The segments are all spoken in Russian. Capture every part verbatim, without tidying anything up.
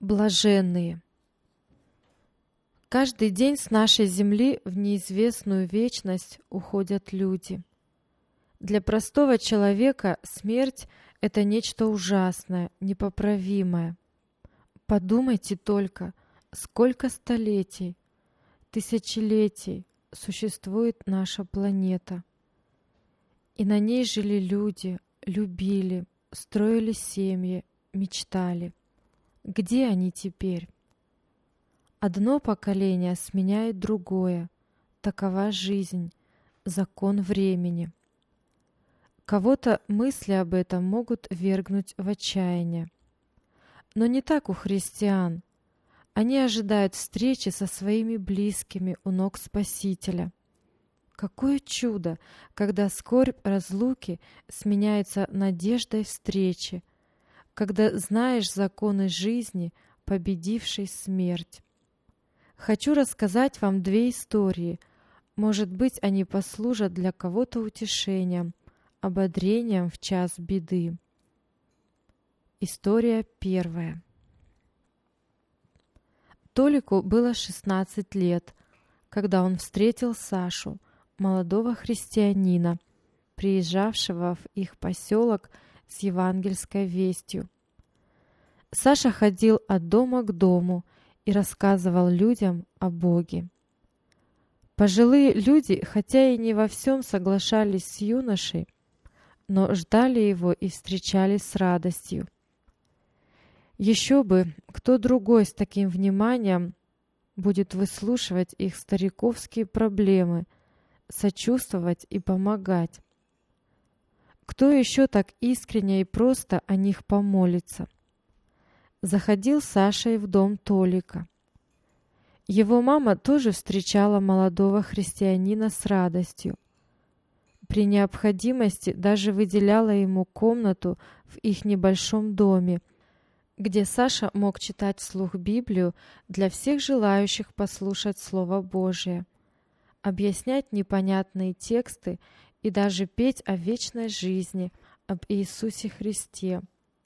Блаженные. Каждый день с нашей земли в неизвестную вечность уходят люди. Для простого человека смерть — это нечто ужасное, непоправимое. Подумайте только, сколько столетий, тысячелетий существует наша планета. И на ней жили люди, любили, строили семьи, мечтали. Где они теперь? Одно поколение сменяет другое. Такова жизнь, закон времени. Кого-то мысли об этом могут ввергнуть в отчаяние. Но не так у христиан. Они ожидают встречи со своими близкими у ног Спасителя. Какое чудо, когда скорбь разлуки сменяется надеждой встречи, когда знаешь законы жизни, победившей смерть. Хочу рассказать вам две истории. Может быть, они послужат для кого-то утешением, ободрением в час беды. История первая. Толику было шестнадцать лет, когда он встретил Сашу, молодого христианина, приезжавшего в их поселок с евангельской вестью. Саша ходил от дома к дому и рассказывал людям о Боге. Пожилые люди, хотя и не во всем соглашались с юношей, но ждали его и встречали с радостью. Еще бы, кто другой с таким вниманием будет выслушивать их стариковские проблемы, сочувствовать и помогать? Кто еще так искренне и просто о них помолится? Заходил Саша и в дом Толика. Его мама тоже встречала молодого христианина с радостью. При необходимости даже выделяла ему комнату в их небольшом доме, где Саша мог читать вслух Библию для всех желающих послушать Слово Божие, объяснять непонятные тексты и даже петь о вечной жизни, об Иисусе Христе.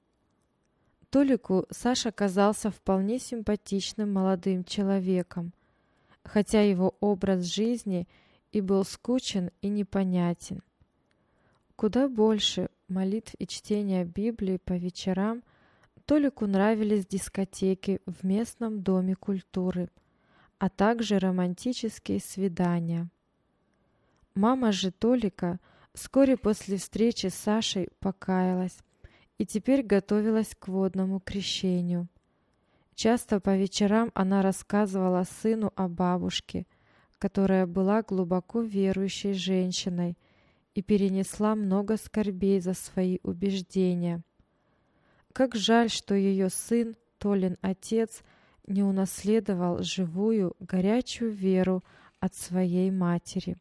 Толику Саша казался вполне симпатичным молодым человеком, хотя его образ жизни и был скучен и непонятен. Куда больше молитв и чтения Библии по вечерам Толику нравились дискотеки в местном доме культуры, а также романтические свидания. Мама же Толика вскоре после встречи с Сашей покаялась и теперь готовилась к водному крещению. Часто по вечерам она рассказывала сыну о бабушке, которая была глубоко верующей женщиной и перенесла много скорбей за свои убеждения. Как жаль, что ее сын, Толин отец, не унаследовал живую, горячую веру от своей матери.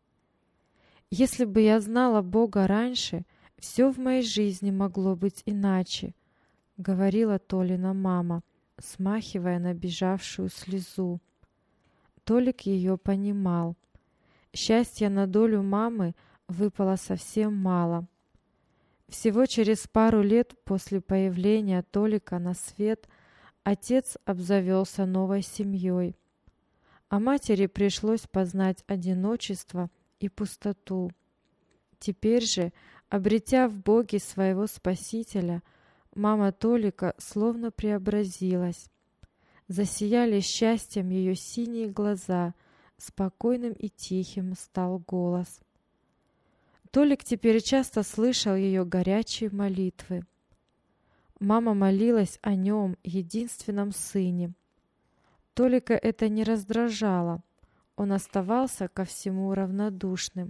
«Если бы я знала Бога раньше, все в моей жизни могло быть иначе», — говорила Толина мама, смахивая набежавшую слезу. Толик ее понимал. Счастья на долю мамы выпало совсем мало. Всего через пару лет после появления Толика на свет отец обзавелся новой семьей, а матери пришлось познать одиночество и пустоту. Теперь же, обретя в Боге своего Спасителя, мама Толика словно преобразилась. Засияли счастьем ее синие глаза, спокойным и тихим стал голос. Толик теперь часто слышал ее горячие молитвы. Мама молилась о нем, единственном сыне. Толика это не раздражало, он оставался ко всему равнодушным.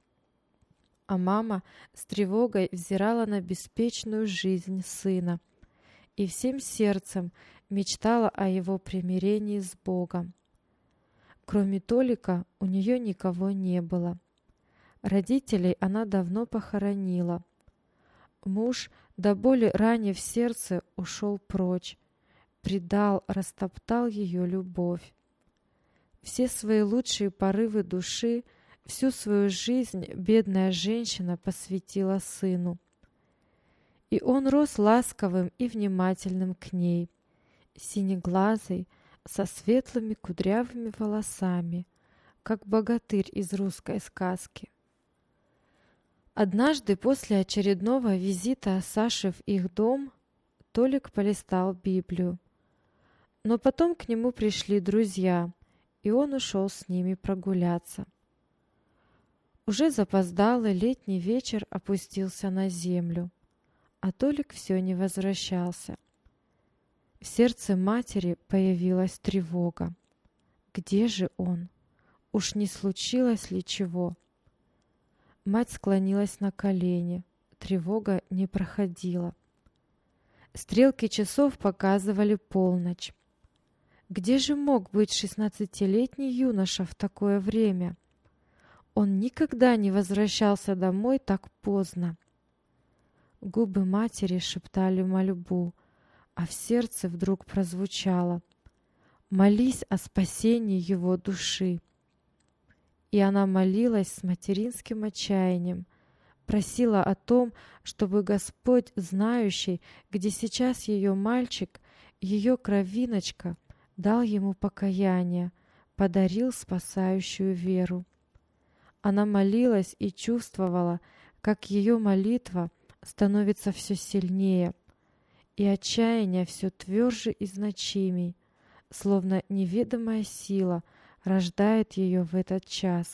А мама с тревогой взирала на беспечную жизнь сына и всем сердцем мечтала о его примирении с Богом. Кроме Толика у нее никого не было. Родителей она давно похоронила. Муж, до боли ранив сердце, ушел прочь, предал, растоптал ее любовь. Все свои лучшие порывы души, всю свою жизнь бедная женщина посвятила сыну. И он рос ласковым и внимательным к ней, синеглазый, со светлыми кудрявыми волосами, как богатырь из русской сказки. Однажды после очередного визита Саши в их дом Толик полистал Библию. Но потом к нему пришли друзья, и он ушел с ними прогуляться. Уже запоздалый летний вечер опустился на землю, а Толик все не возвращался. В сердце матери появилась тревога. Где же он? Уж не случилось ли чего? Мать склонилась на колени. Тревога не проходила. Стрелки часов показывали полночь. Где же мог быть шестнадцатилетний юноша в такое время? Он никогда не возвращался домой так поздно. Губы матери шептали мольбу, а в сердце вдруг прозвучало: «Молись о спасении его души». И она молилась с материнским отчаянием, просила о том, чтобы Господь, знающий, где сейчас ее мальчик, ее кровиночка, дал ему покаяние, подарил спасающую веру. Она молилась и чувствовала, как ее молитва становится все сильнее, и отчаяние все тверже и значимей, словно неведомая сила рождает ее в этот час.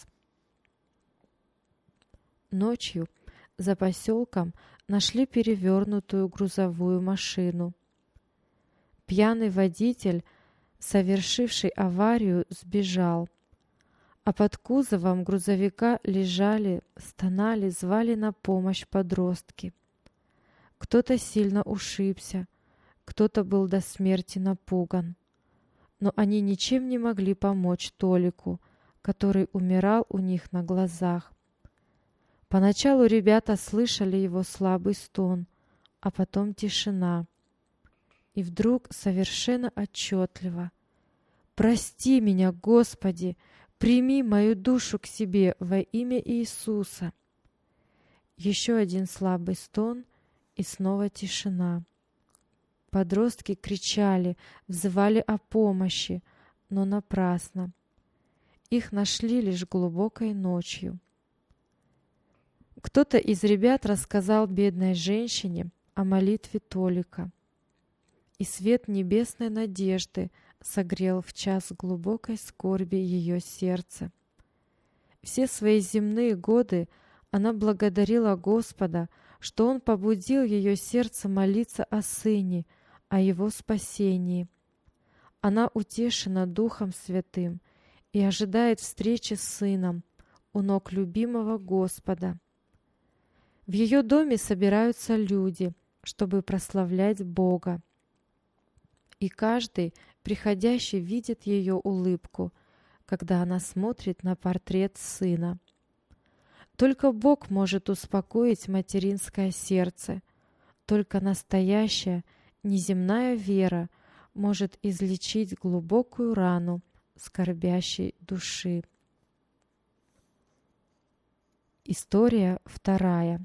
Ночью за поселком нашли перевернутую грузовую машину. Пьяный водитель, совершивший аварию, сбежал, а под кузовом грузовика лежали, стонали, звали на помощь подростки. Кто-то сильно ушибся, кто-то был до смерти напуган. Но они ничем не могли помочь Толику, который умирал у них на глазах. Поначалу ребята слышали его слабый стон, а потом тишина. И вдруг совершенно отчетливо: «Прости меня, Господи! Прими мою душу к себе во имя Иисуса!» Еще один слабый стон, и снова тишина. Подростки кричали, взывали о помощи, но напрасно. Их нашли лишь глубокой ночью. Кто-то из ребят рассказал бедной женщине о молитве Толика, и свет небесной надежды согрел в час глубокой скорби ее сердце. Все свои земные годы она благодарила Господа, что Он побудил ее сердце молиться о Сыне, о Его спасении. Она утешена Духом Святым и ожидает встречи с Сыном у ног любимого Господа. В ее доме собираются люди, чтобы прославлять Бога. И каждый приходящий видит ее улыбку, когда она смотрит на портрет сына. Только Бог может успокоить материнское сердце. Только настоящая, неземная вера может излечить глубокую рану скорбящей души. История вторая.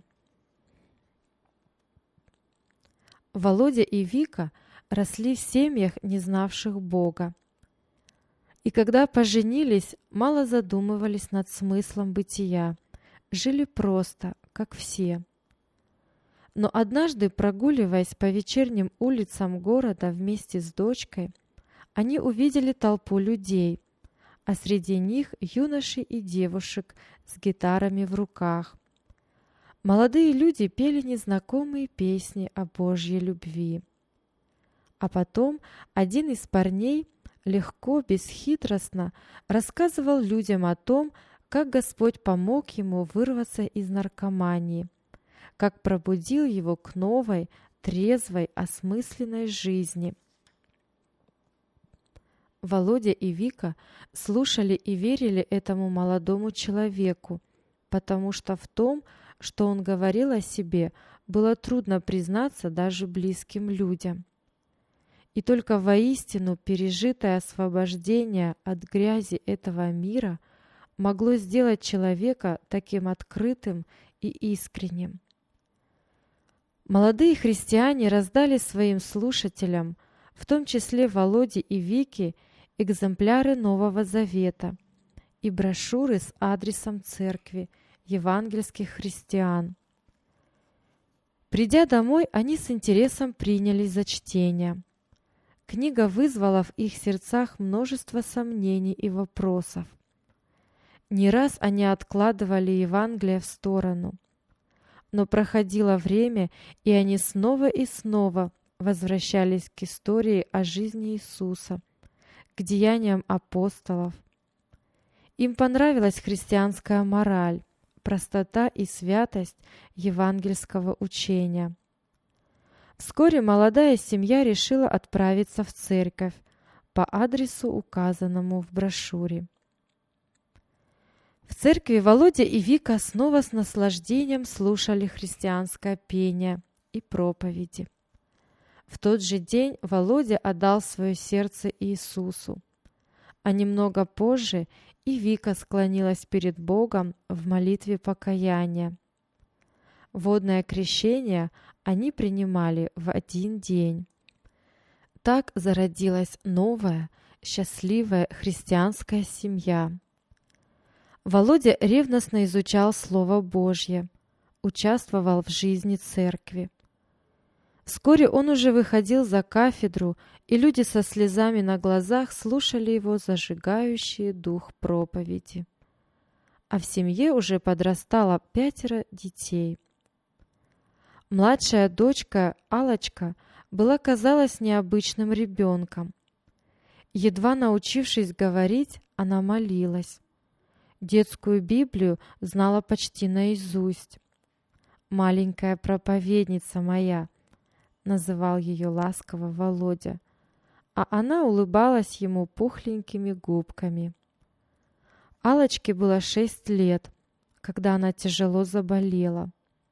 Володя и Вика росли в семьях, не знавших Бога. И когда поженились, мало задумывались над смыслом бытия, жили просто, как все. Но однажды, прогуливаясь по вечерним улицам города вместе с дочкой, они увидели толпу людей, а среди них юношей и девушек с гитарами в руках. Молодые люди пели незнакомые песни о Божьей любви. А потом один из парней легко, бесхитростно рассказывал людям о том, как Господь помог ему вырваться из наркомании, как пробудил его к новой, трезвой, осмысленной жизни. Володя и Вика слушали и верили этому молодому человеку, потому что в том, что он говорил о себе, было трудно признаться даже близким людям. И только воистину пережитое освобождение от грязи этого мира могло сделать человека таким открытым и искренним. Молодые христиане раздали своим слушателям в том числе Володе и Вике, экземпляры Нового Завета и брошюры с адресом церкви евангельских христиан. Придя домой, они с интересом принялись за чтение. Книга вызвала в их сердцах множество сомнений и вопросов. Не раз они откладывали Евангелие в сторону. Но проходило время, и они снова и снова возвращались к истории о жизни Иисуса, к деяниям апостолов. Им понравилась христианская мораль, простота и святость евангельского учения. Вскоре молодая семья решила отправиться в церковь по адресу, указанному в брошюре. В церкви Володя и Вика снова с наслаждением слушали христианское пение и проповеди. В тот же день Володя отдал свое сердце Иисусу, а немного позже и Вика склонилась перед Богом в молитве покаяния. Водное крещение они принимали в один день. Так зародилась новая, счастливая христианская семья. Володя ревностно изучал Слово Божье, участвовал в жизни церкви. Вскоре он уже выходил за кафедру, и люди со слезами на глазах слушали его зажигающие дух проповеди. А в семье уже подрастало пятеро детей. Младшая дочка Алочка была, казалось, необычным ребенком. Едва научившись говорить, она молилась. Детскую Библию знала почти наизусть. «Маленькая проповедница моя», — называл ее ласково Володя, а она улыбалась ему пухленькими губками. Алочке было шесть лет, когда она тяжело заболела.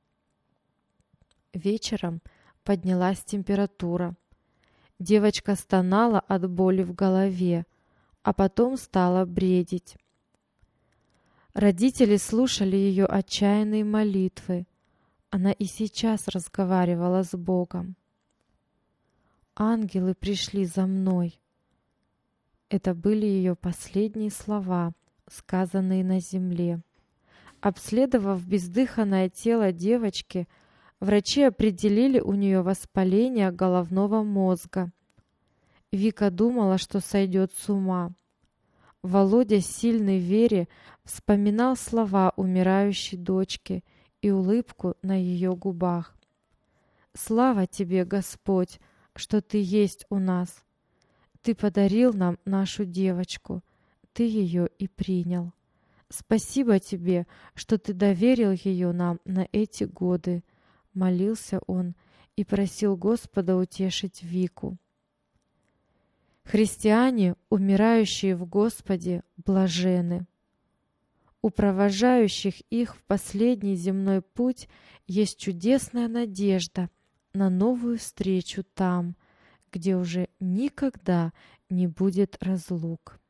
Вечером поднялась температура. Девочка стонала от боли в голове, а потом стала бредить. Родители слушали ее отчаянные молитвы. Она и сейчас разговаривала с Богом. «Ангелы пришли за мной». Это были ее последние слова, сказанные на земле. Обследовав бездыханное тело девочки, врачи определили у нее воспаление головного мозга. Вика думала, что сойдет с ума. Володя, сильный в вере, вспоминал слова умирающей дочки и улыбку на ее губах. «Слава тебе, Господь, что ты есть у нас! Ты подарил нам нашу девочку, ты ее и принял. Спасибо тебе, что ты доверил ее нам на эти годы», — молился он и просил Господа утешить Вику. Христиане, умирающие в Господе, блаженны. У провожающих их в последний земной путь есть чудесная надежда на новую встречу там, где уже никогда не будет разлук.